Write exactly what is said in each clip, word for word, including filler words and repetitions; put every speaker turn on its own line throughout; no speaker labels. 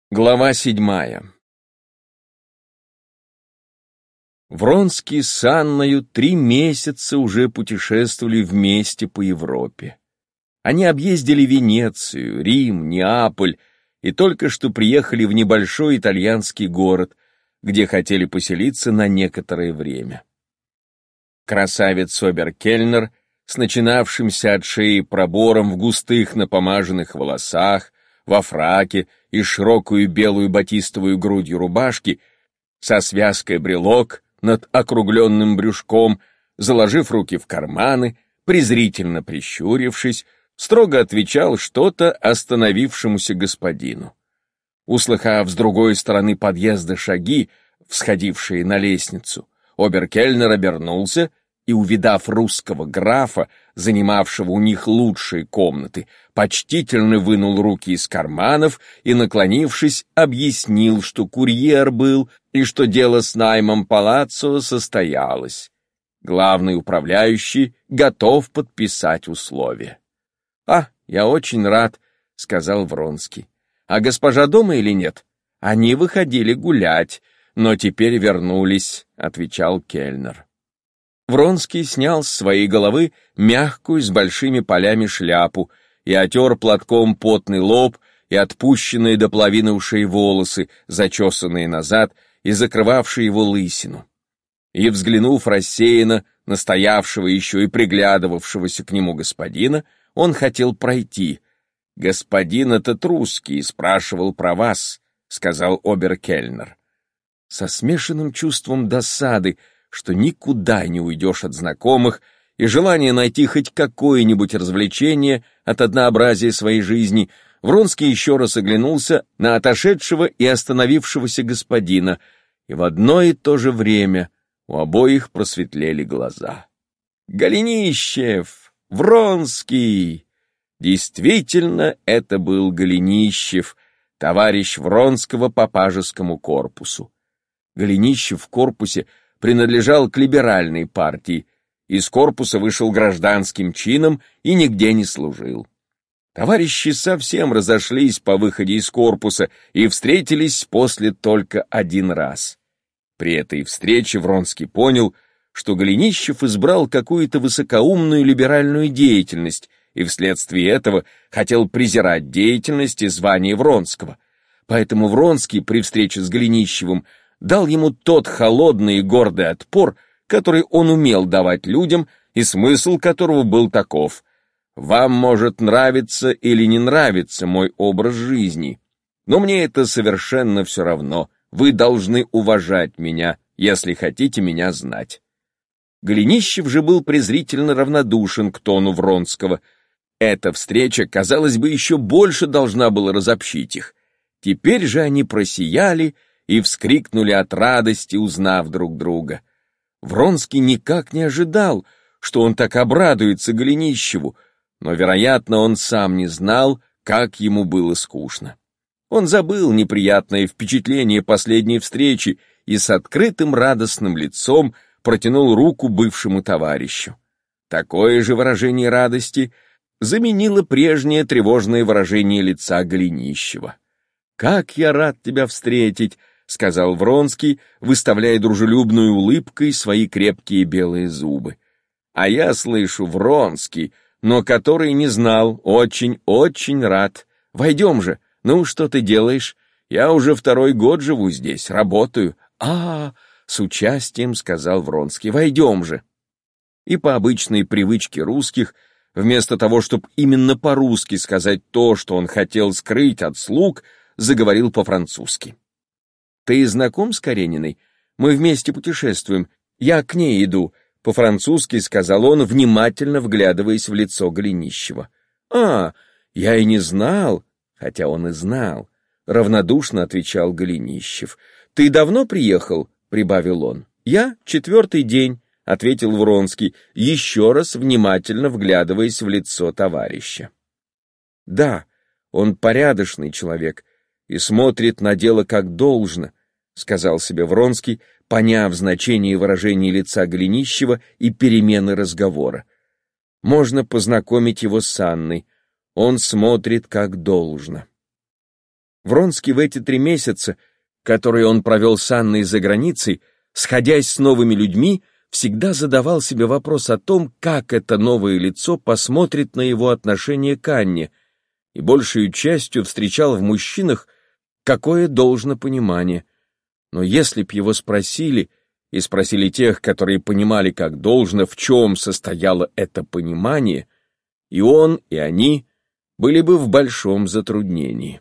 Глава седьмая. Вронский с Анною три месяца уже путешествовали вместе по Европе. Они объездили Венецию, Рим, Неаполь и только что приехали в небольшой итальянский город, где хотели поселиться на некоторое время. Красавец Обер-Кельнер с начинавшимся от шеи пробором в густых напомаженных волосах, во фраке и широкую белую батистовую грудью рубашки, со связкой брелок над округленным брюшком, заложив руки в карманы, презрительно прищурившись, строго отвечал что-то остановившемуся господину. Услыхав с другой стороны подъезда шаги, всходившие на лестницу, Обер-Кельнер обернулся и, увидав русского графа, занимавшего у них лучшие комнаты, почтительно вынул руки из карманов и, наклонившись, объяснил, что курьер был и что дело с наймом палаццо состоялось. Главный управляющий готов подписать условия. — А, я очень рад, — сказал Вронский. — А госпожа дома или нет? Они выходили гулять, но теперь вернулись, — отвечал Кельнер. Вронский снял с своей головы мягкую с большими полями шляпу и отер платком потный лоб и отпущенные до половины ушей волосы, зачесанные назад и закрывавшие его лысину. И, взглянув рассеянно на стоявшего еще и приглядывавшегося к нему господина, он хотел пройти. «Господин этот русский спрашивал про вас», — сказал Обер-Кельнер. Со смешанным чувством досады, что никуда не уйдешь от знакомых, и желание найти хоть какое-нибудь развлечение от однообразия своей жизни, Вронский еще раз оглянулся на отошедшего и остановившегося господина, и в одно и то же время у обоих просветлели глаза. «Голенищев! Вронский!» Действительно, это был Голенищев, товарищ Вронского по пажескому корпусу. Голенищев в корпусе принадлежал к либеральной партии, из корпуса вышел гражданским чином и нигде не служил. Товарищи совсем разошлись по выходе из корпуса и встретились после только один раз. При этой встрече Вронский понял, что Голенищев избрал какую-то высокоумную либеральную деятельность и вследствие этого хотел презирать деятельность и звание Вронского. Поэтому Вронский при встрече с Голенищевым дал ему тот холодный и гордый отпор, который он умел давать людям, и смысл которого был таков: «Вам может нравиться или не нравиться мой образ жизни, но мне это совершенно все равно, вы должны уважать меня, если хотите меня знать». Голенищев же был презрительно равнодушен к тону Вронского. Эта встреча, казалось бы, еще больше должна была разобщить их. Теперь же они просияли и вскрикнули от радости, узнав друг друга. Вронский никак не ожидал, что он так обрадуется Голенищеву, но, вероятно, он сам не знал, как ему было скучно. Он забыл неприятное впечатление последней встречи и с открытым радостным лицом протянул руку бывшему товарищу. Такое же выражение радости заменило прежнее тревожное выражение лица Голенищева. «Как я рад тебя встретить!» — сказал Вронский, выставляя дружелюбную улыбкой свои крепкие белые зубы. «А я слышу, Вронский, но который не знал, очень-очень рад. Войдем же. Ну, что ты делаешь? Я уже второй год живу здесь, работаю». «А-а-а!» — с участием сказал Вронский. «Войдем же». И по обычной привычке русских, вместо того, чтобы именно по-русски сказать то, что он хотел скрыть от слуг, заговорил по-французски. «Ты знаком с Карениной? Мы вместе путешествуем. Я к ней иду», — по-французски сказал он, внимательно вглядываясь в лицо Голенищева. «А, я и не знал», хотя он и знал, — равнодушно отвечал Голенищев. «Ты давно приехал?» — прибавил он. «Я четвертый день», — ответил Вронский, еще раз внимательно вглядываясь в лицо товарища. «Да, он порядочный человек и смотрит на дело как должно», — сказал себе Вронский, поняв значение выражения лица Голенищева и перемены разговора. «Можно познакомить его с Анной. Он смотрит как должно». Вронский в эти три месяца, которые он провел с Анной за границей, сходясь с новыми людьми, всегда задавал себе вопрос о том, как это новое лицо посмотрит на его отношение к Анне, и большей частью встречал в мужчинах какое должно понимание. Но если б его спросили, и спросили тех, которые понимали как должно, в чем состояло это понимание, и он, и они были бы в большом затруднении.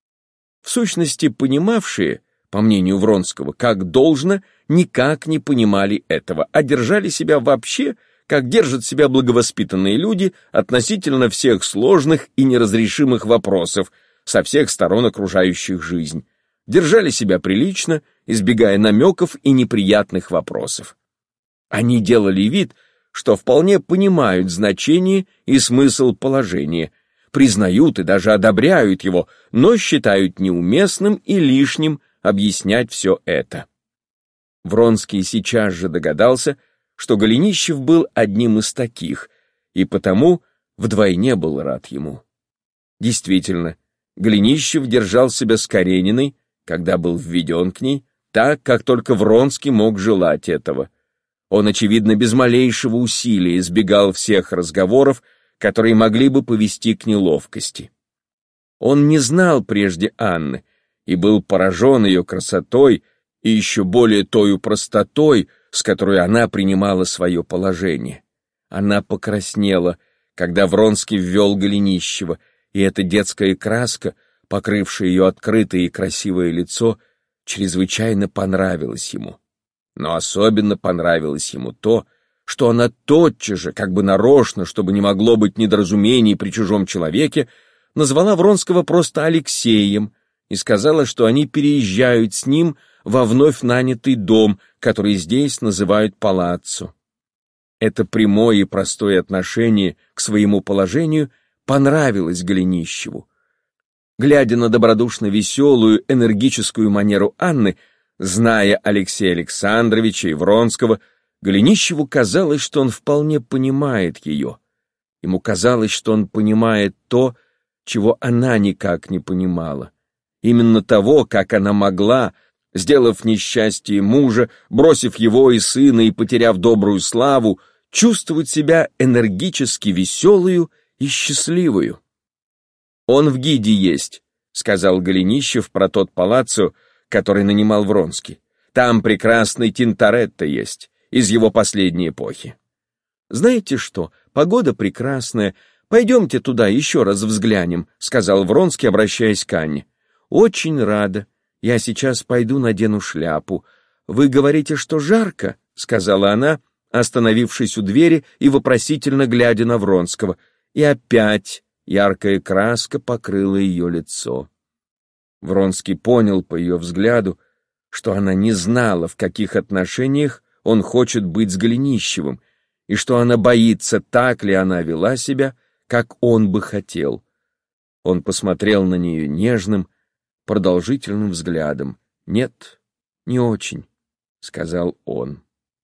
В сущности, понимавшие, по мнению Вронского, как должно, никак не понимали этого, а держали себя вообще, как держат себя благовоспитанные люди относительно всех сложных и неразрешимых вопросов со всех сторон окружающих жизнь. Держали себя прилично, избегая намеков и неприятных вопросов. Они делали вид, что вполне понимают значение и смысл положения, признают и даже одобряют его, но считают неуместным и лишним объяснять все это. Вронский сейчас же догадался, что Голенищев был одним из таких, и потому вдвойне был рад ему. Действительно, Голенищев держал себя с Карениной, когда был введен к ней, так, как только Вронский мог желать этого. Он, очевидно, без малейшего усилия избегал всех разговоров, которые могли бы повести к неловкости. Он не знал прежде Анны и был поражен ее красотой и еще более тою простотой, с которой она принимала свое положение. Она покраснела, когда Вронский ввел Голенищева, и эта детская краска, покрывшая ее открытое и красивое лицо, чрезвычайно понравилась ему. Но особенно понравилось ему то, что она тотчас же, как бы нарочно, чтобы не могло быть недоразумений при чужом человеке, назвала Вронского просто Алексеем и сказала, что они переезжают с ним во вновь нанятый дом, который здесь называют палаццо. Это прямое и простое отношение к своему положению понравилось Голенищеву. Глядя на добродушно веселую, энергическую манеру Анны, зная Алексея Александровича и Вронского, Голенищеву казалось, что он вполне понимает ее. Ему казалось, что он понимает то, чего она никак не понимала. Именно того, как она могла, сделав несчастье мужа, бросив его и сына и потеряв добрую славу, чувствовать себя энергически веселую и счастливую. «Он в гиде есть», — сказал Голенищев про тот палаццо, который нанимал Вронский. «Там прекрасный Тинторетто есть, из его последней эпохи». «Знаете что, погода прекрасная, пойдемте туда еще раз взглянем», — сказал Вронский, обращаясь к Анне. «Очень рада. Я сейчас пойду надену шляпу. Вы говорите, что жарко?» — сказала она, остановившись у двери и вопросительно глядя на Вронского. И опять яркая краска покрыла ее лицо. Вронский понял по ее взгляду, что она не знала, в каких отношениях он хочет быть с Голенищевым, и что она боится, так ли она вела себя, как он бы хотел. Он посмотрел на нее нежным, продолжительным взглядом. «Нет, не очень», — сказал он.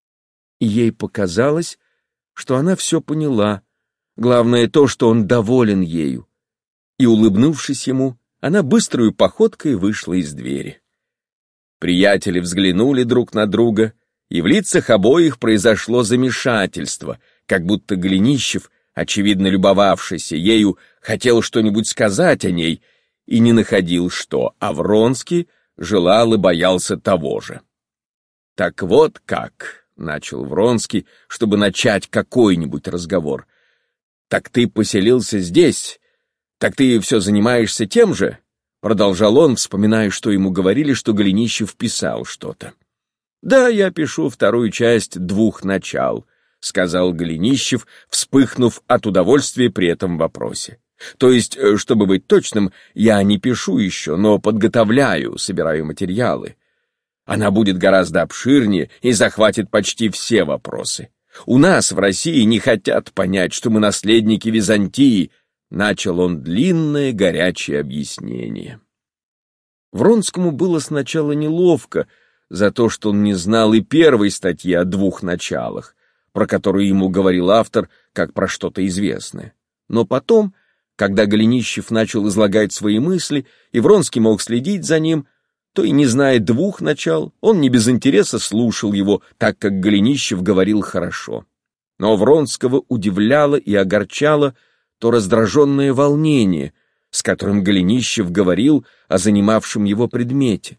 И ей показалось, что она все поняла, главное то, что он доволен ею. И, улыбнувшись ему, она быстрой походкой вышла из двери. Приятели взглянули друг на друга, и в лицах обоих произошло замешательство, как будто Голенищев, очевидно любовавшийся ею, хотел что-нибудь сказать о ней и не находил что, а Вронский желал и боялся того же. «Так вот как», — начал Вронский, чтобы начать какой-нибудь разговор. «Так ты поселился здесь? Так ты все занимаешься тем же?» Продолжал он, вспоминая, что ему говорили, что Голенищев писал что-то. «Да, я пишу вторую часть «Двух начал», — сказал Голенищев, вспыхнув от удовольствия при этом вопросе. «То есть, чтобы быть точным, я не пишу еще, но подготовляю, собираю материалы. Она будет гораздо обширнее и захватит почти все вопросы. У нас в России не хотят понять, что мы наследники Византии», — начал он длинное горячее объяснение. Вронскому было сначала неловко за то, что он не знал и первой статьи о двух началах, про которую ему говорил автор, как про что-то известное. Но потом, Когда Голенищев начал излагать свои мысли, и Вронский мог следить за ним, то и не зная двух начал, он не без интереса слушал его, так как Голенищев говорил хорошо. Но Вронского удивляло и огорчало то раздраженное волнение, с которым Голенищев говорил о занимавшем его предмете.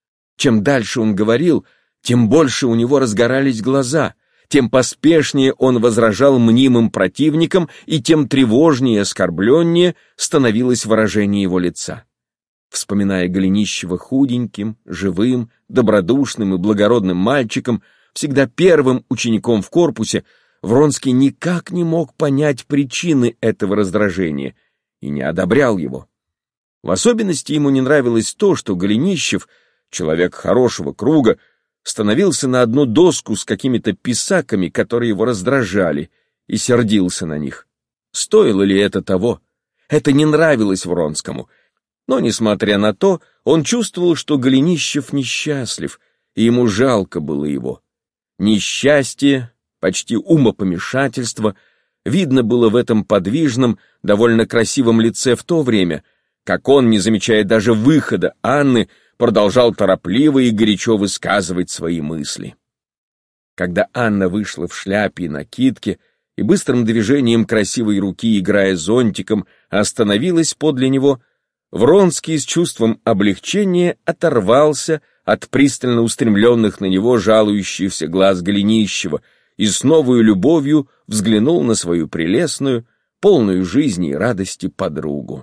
Чем дальше он говорил, тем больше у него разгорались глаза, тем поспешнее он возражал мнимым противникам, и тем тревожнее и оскорбленнее становилось выражение его лица. Вспоминая Голенищева худеньким, живым, добродушным и благородным мальчиком, всегда первым учеником в корпусе, Вронский никак не мог понять причины этого раздражения и не одобрял его. В особенности ему не нравилось то, что Голенищев, человек хорошего круга, становился на одну доску с какими-то писаками, которые его раздражали, и сердился на них. Стоило ли это того? Это не нравилось Вронскому. Но, несмотря на то, он чувствовал, что Голенищев несчастлив, и ему жалко было его. Несчастье, почти умопомешательство, видно было в этом подвижном, довольно красивом лице в то время, как он, не замечая даже выхода Анны, продолжал торопливо и горячо высказывать свои мысли. Когда Анна вышла в шляпе и накидке и быстрым движением красивой руки, играя зонтиком, остановилась подле него, Вронский с чувством облегчения оторвался от пристально устремленных на него жалующихся глаз Голенищева и с новой любовью взглянул на свою прелестную, полную жизни и радости подругу.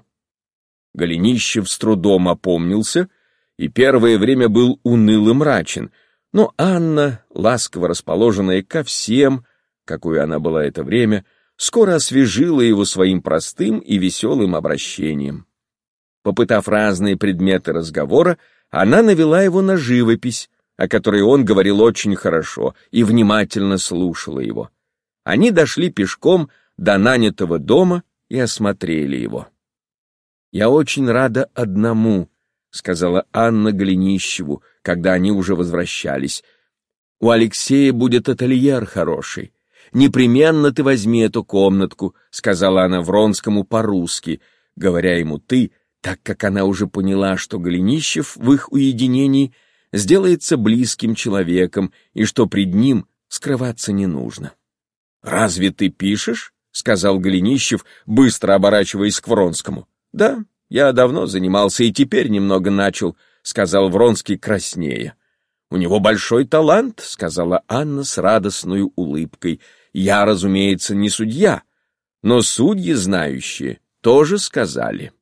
Голенищев с трудом опомнился и первое время был уныл и мрачен, но Анна, ласково расположенная ко всем, какой она была это время, скоро освежила его своим простым и веселым обращением. Попытав разные предметы разговора, она навела его на живопись, о которой он говорил очень хорошо, и внимательно слушала его. Они дошли пешком до нанятого дома и осмотрели его. «Я очень рада одному», — сказала Анна Голенищеву, когда они уже возвращались. «У Алексея будет ательер хороший. Непременно ты возьми эту комнатку», — сказала она Вронскому по-русски, говоря ему «ты», так как она уже поняла, что Голенищев в их уединении сделается близким человеком и что пред ним скрываться не нужно. «Разве ты пишешь?» — сказал Голенищев, быстро оборачиваясь к Вронскому. «Да, я давно занимался и теперь немного начал», — сказал Вронский краснея. «У него большой талант», — сказала Анна с радостной улыбкой. «Я, разумеется, не судья, но судьи знающие тоже сказали».